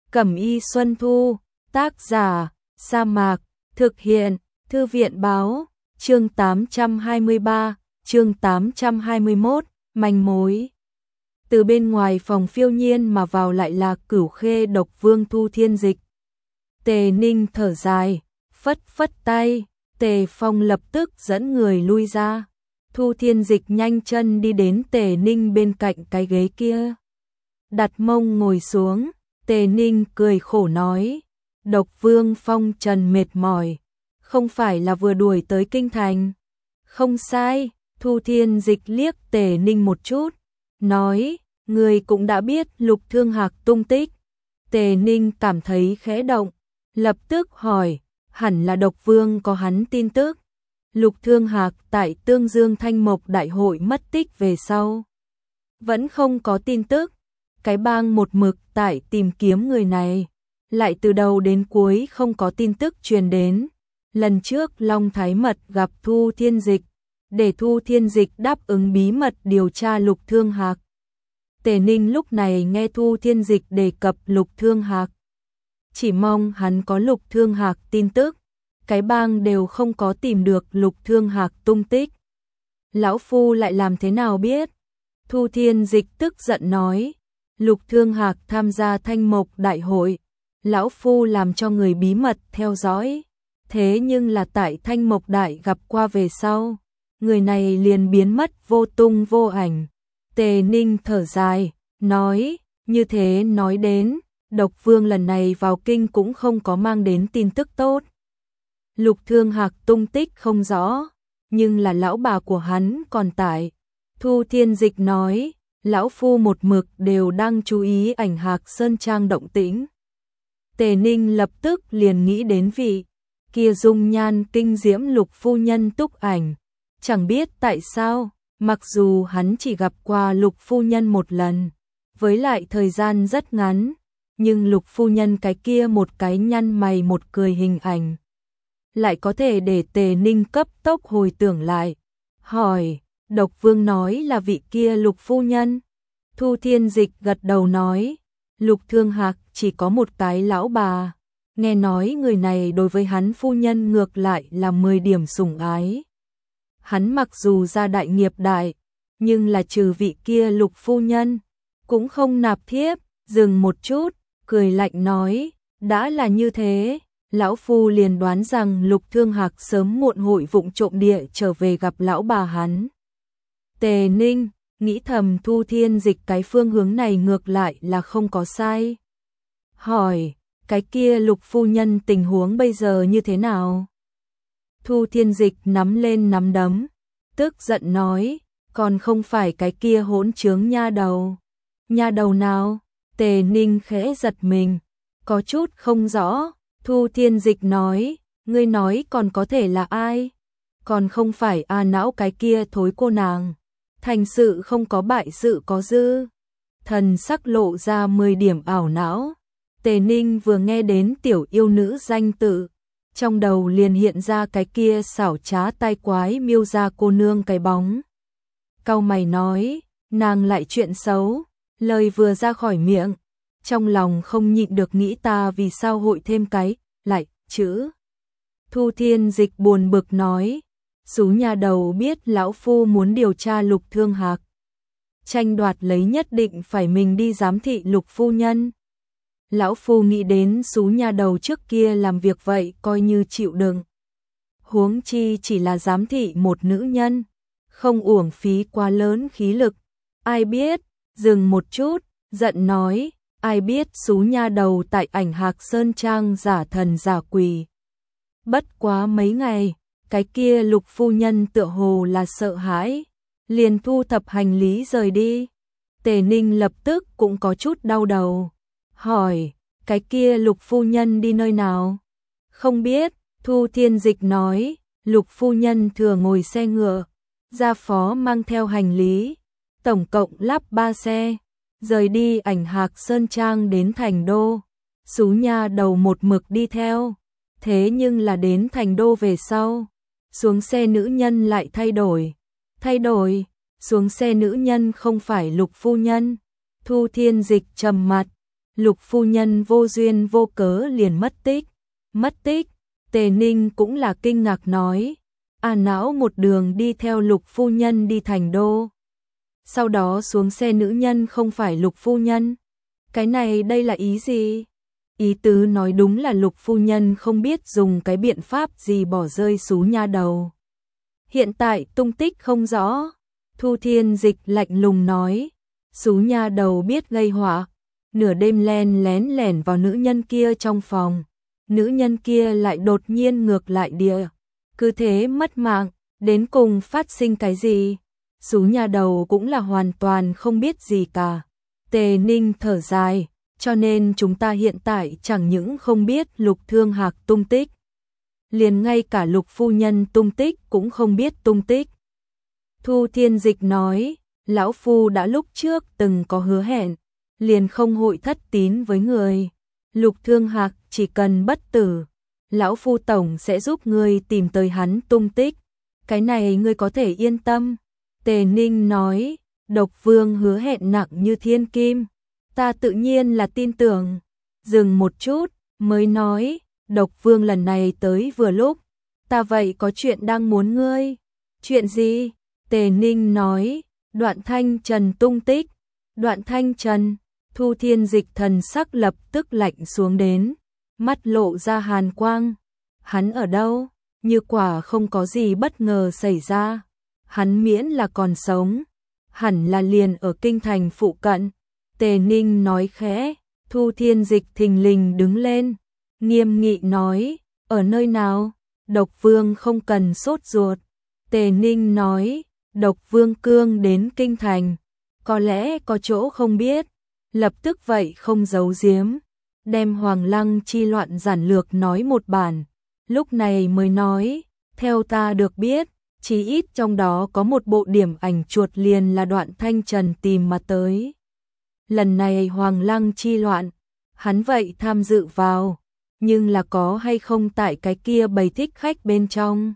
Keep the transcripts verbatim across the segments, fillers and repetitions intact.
Cẩm y Xuân Thu, tác giả, Sa Mạc, thực hiện, Thư viện báo, chương tám trăm hai mươi ba, chương tám trăm hai mươi mốt, manh mối. Từ bên ngoài phòng Phiêu Nhiên mà vào lại là Cửu Khê Độc Vương Thu Thiên Dịch. Tề Ninh thở dài, phất phất tay, Tề Phong lập tức dẫn người lui ra. Thu Thiên Dịch nhanh chân đi đến Tề Ninh bên cạnh cái ghế kia. Đặt mông ngồi xuống, Tề Ninh cười khổ nói, Độc Vương phong trần mệt mỏi, không phải là vừa đuổi tới kinh thành. Không sai, Thu Thiên Dịch liếc Tề Ninh một chút, nói, người cũng đã biết Lục Thương Hạc tung tích. Tề Ninh cảm thấy khẽ động, lập tức hỏi, hẳn là Độc Vương có hắn tin tức. Lục Thương Hạc tại Tương Dương Thanh Mộc Đại hội mất tích về sau, vẫn không có tin tức. Cái bang một mực tại tìm kiếm người này, lại từ đầu đến cuối không có tin tức truyền đến. Lần trước Long Thái Mật gặp Thu Thiên Dịch, để Thu Thiên Dịch đáp ứng bí mật điều tra Lục Thương Hạc. Tề Ninh lúc này nghe Thu Thiên Dịch đề cập Lục Thương Hạc, chỉ mong hắn có Lục Thương Hạc tin tức. Cái bang đều không có tìm được Lục Thương Hạc tung tích. Lão Phu lại làm thế nào biết? Thu Thiên Dịch tức giận nói, Lục Thương Hạc tham gia Thanh Mộc Đại hội, Lão Phu làm cho người bí mật theo dõi. Thế nhưng là tại Thanh Mộc Đại gặp qua về sau, người này liền biến mất vô tung vô ảnh. Tề Ninh thở dài, nói, như thế nói đến, Độc Vương lần này vào kinh cũng không có mang đến tin tức tốt. Lục Thương Hạc tung tích không rõ, nhưng là lão bà của hắn còn tại. Thu Thiên Dịch nói, Lão Phu một mực đều đang chú ý ảnh Hạc Sơn Trang động tĩnh. Tề Ninh lập tức liền nghĩ đến vị kia dung nhan kinh diễm Lục Phu Nhân túc ảnh. Chẳng biết tại sao, mặc dù hắn chỉ gặp qua Lục Phu Nhân một lần, với lại thời gian rất ngắn, nhưng Lục Phu Nhân cái kia một cái nhăn mày một cười hình ảnh lại có thể để Tề Ninh cấp tốc hồi tưởng lại. Hỏi, Độc Vương nói là vị kia Lục Phu Nhân. Thu Thiên Dịch gật đầu nói, Lục Thương Hạc chỉ có một cái lão bà, nghe nói người này đối với hắn phu nhân ngược lại là mười điểm sủng ái. Hắn mặc dù ra đại nghiệp đại, nhưng là trừ vị kia Lục Phu Nhân, cũng không nạp thiếp. Dừng một chút, cười lạnh nói, đã là như thế, Lão Phu liền đoán rằng Lục Thương Hạc sớm muộn hội vụng trộm địa trở về gặp lão bà hắn. Tề Ninh nghĩ thầm Thu Thiên Dịch cái phương hướng này ngược lại là không có sai. Hỏi, cái kia Lục Phu Nhân tình huống bây giờ như thế nào? Thu Thiên Dịch nắm lên nắm đấm, tức giận nói, còn không phải cái kia hỗn trướng nha đầu. Nha đầu nào? Tề Ninh khẽ giật mình, có chút không rõ. Thu Thiên Dịch nói, ngươi nói còn có thể là ai? Còn không phải A Não cái kia thối cô nàng. Thành sự không có bại sự có dư. Thần sắc lộ ra mười điểm ảo não. Tề Ninh vừa nghe đến tiểu yêu nữ danh tự, trong đầu liền hiện ra cái kia xảo trá tai quái miêu ra cô nương cái bóng. Cau mày nói, nàng lại chuyện xấu. Lời vừa ra khỏi miệng, trong lòng không nhịn được nghĩ ta vì sao hội thêm cái, lại, chữ. Thu Thiên Dịch buồn bực nói, xú nhà đầu biết Lão Phu muốn điều tra Lục Thương Hạc, tranh đoạt lấy nhất định phải mình đi giám thị Lục Phu Nhân. Lão Phu nghĩ đến xú nhà đầu trước kia làm việc vậy coi như chịu đựng. Huống chi chỉ là giám thị một nữ nhân, không uổng phí quá lớn khí lực. Ai biết, dừng một chút, giận nói, ai biết xú nha đầu tại ảnh Hạc Sơn Trang giả thần giả quỷ. Bất quá mấy ngày, cái kia Lục Phu Nhân tựa hồ là sợ hãi, liền thu thập hành lý rời đi. Tề Ninh lập tức cũng có chút đau đầu. Hỏi, cái kia Lục Phu Nhân đi nơi nào? Không biết, Thu Thiên Dịch nói, Lục Phu Nhân thừa ngồi xe ngựa, gia phó mang theo hành lý, tổng cộng lắp ba xe, rời đi ảnh Hạc Sơn Trang đến Thành Đô. Xú nha đầu một mực đi theo, thế nhưng là đến Thành Đô về sau, xuống xe nữ nhân lại thay đổi. Thay đổi, xuống xe nữ nhân không phải Lục Phu Nhân. Thu Thiên Dịch trầm mặt, Lục phu nhân vô duyên vô cớ liền mất tích. Mất tích, Tề Ninh cũng là kinh ngạc nói. A Não một đường đi theo Lục phu nhân đi thành đô. Sau đó xuống xe nữ nhân không phải Lục phu nhân. Cái này đây là ý gì? Ý tứ nói đúng là Lục phu nhân không biết dùng cái biện pháp gì bỏ rơi Sú nha đầu. Hiện tại tung tích không rõ. Thu Thiên Dịch lạnh lùng nói. Sú nha đầu biết gây họa. Nửa đêm len lén lẻn vào nữ nhân kia trong phòng. Nữ nhân kia lại đột nhiên ngược lại địa. Cứ thế mất mạng, đến cùng phát sinh cái gì? Sú nha đầu cũng là hoàn toàn không biết gì cả. Tề Ninh thở dài, cho nên chúng ta hiện tại chẳng những không biết Lục Thương Hạc tung tích. Liền ngay cả Lục phu nhân tung tích cũng không biết tung tích. Thu Thiên Dịch nói, lão phu đã lúc trước từng có hứa hẹn, liền không hội thất tín với người. Lục Thương Hạc chỉ cần bất tử, lão phu tổng sẽ giúp ngươi tìm tới hắn tung tích. Cái này ngươi có thể yên tâm. Tề Ninh nói, Độc Vương hứa hẹn nặng như thiên kim. Ta tự nhiên là tin tưởng. Dừng một chút, mới nói, Độc Vương lần này tới vừa lúc. Ta vậy có chuyện đang muốn ngươi. Chuyện gì? Tề Ninh nói, Đoạn Thanh Trần tung tích. Đoạn Thanh Trần, Thu Thiên Dịch thần sắc lập tức lạnh xuống đến. Mắt lộ ra hàn quang. Hắn ở đâu? Như quả không có gì bất ngờ xảy ra. Hắn miễn là còn sống. Hẳn là liền ở kinh thành phụ cận. Tề Ninh nói khẽ. Thu Thiên Dịch thình lình đứng lên. Nghiêm nghị nói. Ở nơi nào? Độc Vương không cần sốt ruột. Tề Ninh nói. Độc Vương cương đến kinh thành. Có lẽ có chỗ không biết. Lập tức vậy không giấu giếm. Đem Hoàng Lăng chi loạn giản lược nói một bản. Lúc này mới nói. Theo ta được biết, chí ít trong đó có một bộ điểm ảnh chuột liền là Đoạn Thanh Trần tìm mà tới. Lần này Hoàng Lăng chi loạn, hắn vậy tham dự vào, nhưng là có hay không tại cái kia bầy thích khách bên trong.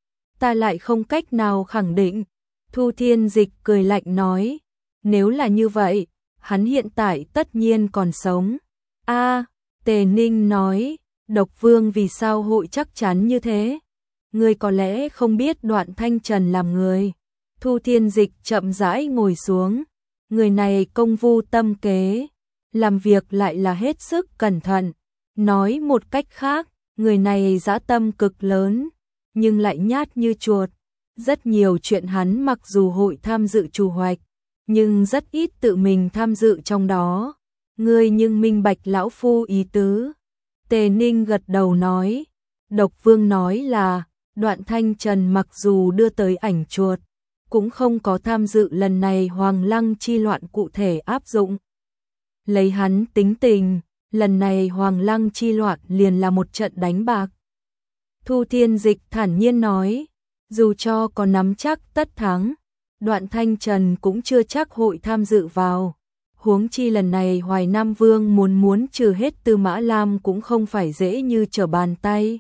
Ta lại không cách nào khẳng định. Thu Thiên Dịch cười lạnh nói, nếu là như vậy, hắn hiện tại tất nhiên còn sống. A, Tề Ninh nói, Độc Vương vì sao hội chắc chắn như thế? Ngươi có lẽ không biết Đoạn Thanh Trần làm người. Thu Thiên Dịch chậm rãi ngồi xuống. Người này công vu tâm kế, làm việc lại là hết sức cẩn thận. Nói một cách khác, người này dã tâm cực lớn, nhưng lại nhát như chuột. Rất nhiều chuyện hắn mặc dù hội tham dự chủ hoạch, nhưng rất ít tự mình tham dự trong đó. Ngươi nhưng minh bạch lão phu ý tứ. Tề Ninh gật đầu nói. Độc Vương nói là, Đoạn Thanh Trần mặc dù đưa tới ảnh chuột, cũng không có tham dự lần này Hoàng Lăng chi loạn cụ thể áp dụng. Lấy hắn tính tình, lần này Hoàng Lăng chi loạn liền là một trận đánh bạc. Thu Thiên Dịch thản nhiên nói, dù cho có nắm chắc tất thắng, Đoạn Thanh Trần cũng chưa chắc hội tham dự vào. Huống chi lần này Hoài Nam Vương muốn muốn trừ hết Tư Mã Lam cũng không phải dễ như trở bàn tay.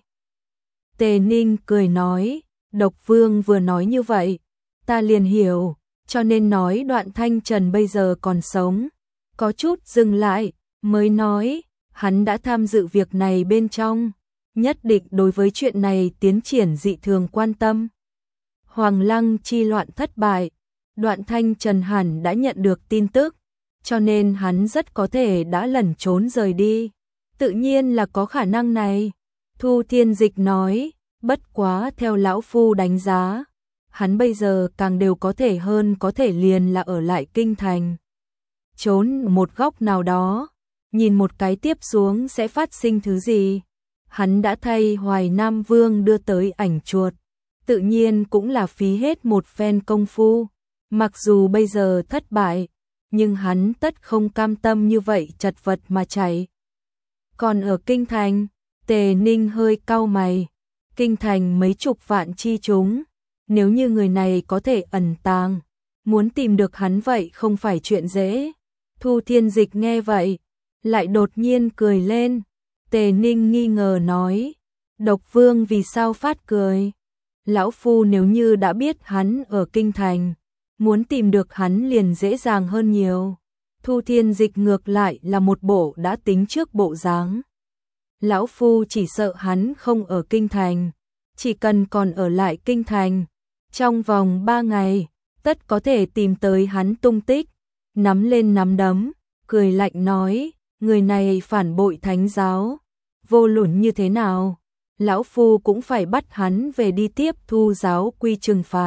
Tề Ninh cười nói, Độc Vương vừa nói như vậy, ta liền hiểu, cho nên nói Đoạn Thanh Trần bây giờ còn sống. Có chút dừng lại, mới nói, hắn đã tham dự việc này bên trong, nhất định đối với chuyện này tiến triển dị thường quan tâm. Hoàng Lăng chi loạn thất bại, Đoạn Thanh Trần hẳn đã nhận được tin tức, cho nên hắn rất có thể đã lẩn trốn rời đi. Tự nhiên là có khả năng này. Thu Thiên Dịch nói, bất quá theo lão phu đánh giá, hắn bây giờ càng đều có thể hơn có thể liền là ở lại kinh thành. Trốn một góc nào đó, nhìn một cái tiếp xuống sẽ phát sinh thứ gì. Hắn đã thay Hoài Nam Vương đưa tới ảnh chuột, tự nhiên cũng là phí hết một phen công phu. Mặc dù bây giờ thất bại, nhưng hắn tất không cam tâm như vậy chật vật mà chạy. Còn ở kinh thành, Tề Ninh hơi cau mày. Kinh thành mấy chục vạn chi chúng, nếu như người này có thể ẩn tàng, muốn tìm được hắn vậy không phải chuyện dễ. Thu Thiên Dịch nghe vậy, lại đột nhiên cười lên. Tề Ninh nghi ngờ nói, Độc Vương vì sao phát cười? Lão phu nếu như đã biết hắn ở kinh thành, muốn tìm được hắn liền dễ dàng hơn nhiều. Thu Thiên Dịch ngược lại là một bộ đã tính trước bộ dáng. Lão Phu chỉ sợ hắn không ở kinh thành, chỉ cần còn ở lại kinh thành, trong vòng ba ngày, tất có thể tìm tới hắn tung tích. Nắm lên nắm đấm, cười lạnh nói, người này phản bội thánh giáo, vô luận như thế nào, lão Phu cũng phải bắt hắn về đi tiếp thu giáo quy trừng phạt.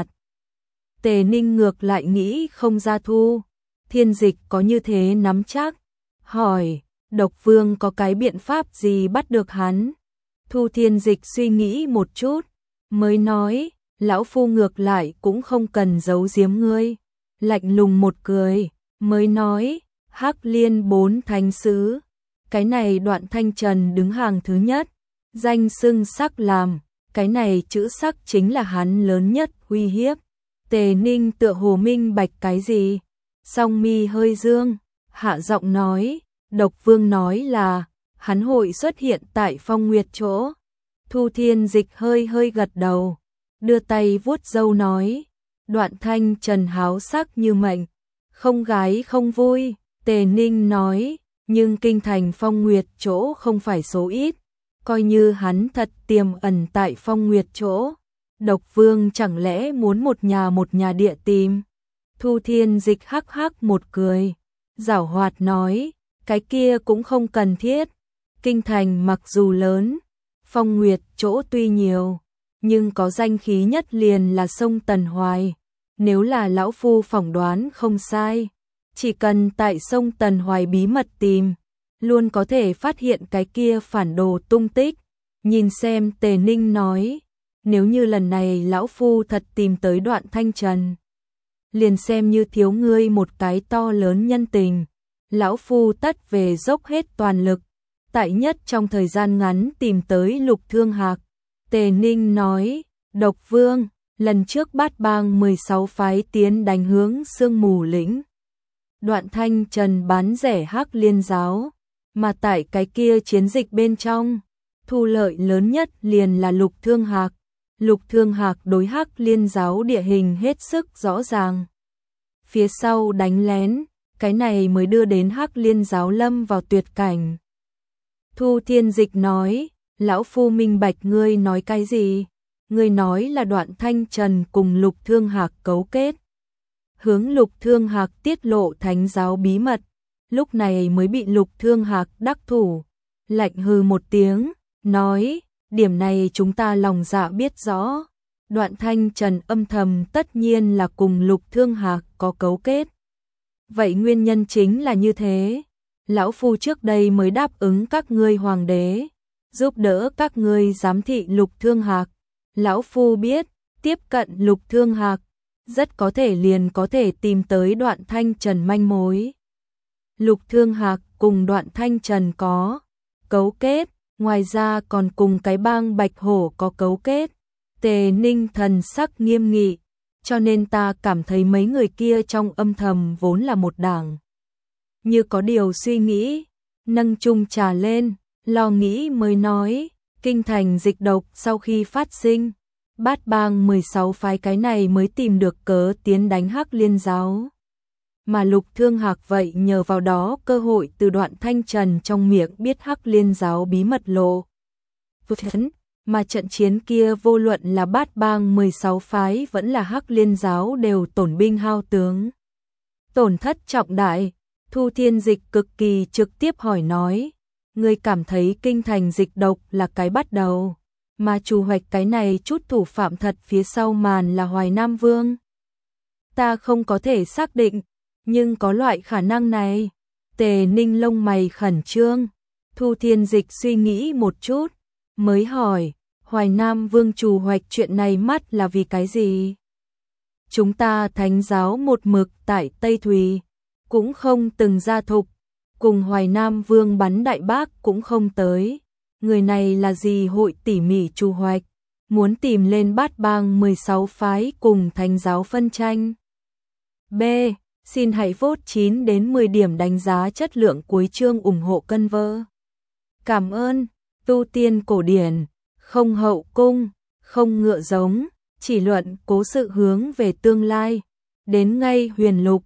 Tề Ninh ngược lại nghĩ không ra Thu Thiên Dịch có như thế nắm chắc, hỏi, Độc Vương có cái biện pháp gì bắt được hắn? Thu Thiên Dịch suy nghĩ một chút, mới nói, lão Phu ngược lại cũng không cần giấu giếm ngươi. Lạnh lùng một cười, mới nói, Hắc Liên bốn thánh sứ, cái này Đoạn Thanh Trần đứng hàng thứ nhất, danh xưng sắc làm, cái này chữ sắc chính là hắn lớn nhất uy hiếp. Tề Ninh tựa hồ minh bạch cái gì, song mi hơi dương, hạ giọng nói, Độc Vương nói là hắn hội xuất hiện tại Phong Nguyệt chỗ. Thu Thiên Dịch hơi hơi gật đầu, đưa tay vuốt râu nói, Đoạn Thanh Trần háo sắc như mệnh, không gái không vui. Tề Ninh nói, nhưng kinh thành Phong Nguyệt chỗ không phải số ít, coi như hắn thật tiềm ẩn tại Phong Nguyệt chỗ, Độc Vương chẳng lẽ muốn một nhà một nhà địa tìm? Thu Thiên Dịch hắc hắc một cười, giảo hoạt nói, cái kia cũng không cần thiết. Kinh thành mặc dù lớn, Phong Nguyệt chỗ tuy nhiều, nhưng có danh khí nhất liền là sông Tần Hoài. Nếu là lão Phu phỏng đoán không sai, chỉ cần tại sông Tần Hoài bí mật tìm, luôn có thể phát hiện cái kia phản đồ tung tích. Nhìn xem Tề Ninh nói, nếu như lần này lão Phu thật tìm tới Đoạn Thanh Trần, liền xem như thiếu ngươi một cái to lớn nhân tình, lão Phu tất về dốc hết toàn lực, tại nhất trong thời gian ngắn tìm tới Lục Thương Hạc. Tề Ninh nói, Độc Vương, lần trước Bát Bang mười sáu phái tiến đánh hướng Sương Mù Lĩnh, Đoạn Thanh Trần bán rẻ Hắc Liên giáo, mà tại cái kia chiến dịch bên trong, thu lợi lớn nhất liền là Lục Thương Hạc. Lục Thương Hạc đối Hắc Liên giáo địa hình hết sức rõ ràng, phía sau đánh lén, cái này mới đưa đến Hắc Liên giáo lâm vào tuyệt cảnh. Thu Thiên Dịch nói, lão Phu minh bạch ngươi nói cái gì? Ngươi nói là Đoạn Thanh Trần cùng Lục Thương Hạc cấu kết, hướng Lục Thương Hạc tiết lộ thánh giáo bí mật, lúc này mới bị Lục Thương Hạc đắc thủ. Lạnh hừ một tiếng, nói, điểm này chúng ta lòng dạ biết rõ. Đoạn Thanh Trần âm thầm tất nhiên là cùng Lục Thương Hạc có cấu kết. Vậy nguyên nhân chính là như thế. Lão Phu trước đây mới đáp ứng các ngươi hoàng đế, giúp đỡ các ngươi giám thị Lục Thương Hạc. Lão Phu biết, tiếp cận Lục Thương Hạc, rất có thể liền có thể tìm tới Đoạn Thanh Trần manh mối. Lục Thương Hạc cùng Đoạn Thanh Trần có cấu kết, ngoài ra còn cùng cái bang Bạch Hổ có cấu kết. Tề Ninh thần sắc nghiêm nghị, cho nên ta cảm thấy mấy người kia trong âm thầm vốn là một đảng. Như có điều suy nghĩ, nâng chung trà lên, lo nghĩ mới nói, kinh thành dịch độc sau khi phát sinh, Bát Bang mười sáu phái cái này mới tìm được cớ tiến đánh Hắc Liên giáo. Mà Lục Thương Hạc vậy nhờ vào đó cơ hội từ Đoạn Thanh Trần trong miệng biết Hắc Liên giáo bí mật lộ. Mà trận chiến kia vô luận là Bát Bang mười sáu phái vẫn là Hắc Liên giáo đều tổn binh hao tướng, tổn thất trọng đại. Thu Thiên Dịch cực kỳ trực tiếp hỏi nói, ngươi cảm thấy kinh thành dịch độc là cái bắt đầu, mà trù hoạch cái này chút thủ phạm thật phía sau màn là Hoài Nam Vương? Ta không có thể xác định, nhưng có loại khả năng này. Tề Ninh lông mày khẩn trương. Thu Thiên Dịch suy nghĩ một chút, mới hỏi, Hoài Nam Vương trù hoạch chuyện này mắt là vì cái gì? Chúng ta thánh giáo một mực tại Tây Thùy, cũng không từng ra thục, cùng Hoài Nam Vương bắn đại bác cũng không tới. Người này là gì hội tỉ mỉ trù hoạch, muốn tìm lên Bát Bang mười sáu phái cùng thánh giáo phân tranh. B. Xin hãy vote chín đến mười điểm đánh giá chất lượng cuối chương ủng hộ cân vơ. Cảm ơn. Tu tiên cổ điển, không hậu cung, không ngựa giống, chỉ luận cố sự hướng về tương lai. Đến ngay huyền lục,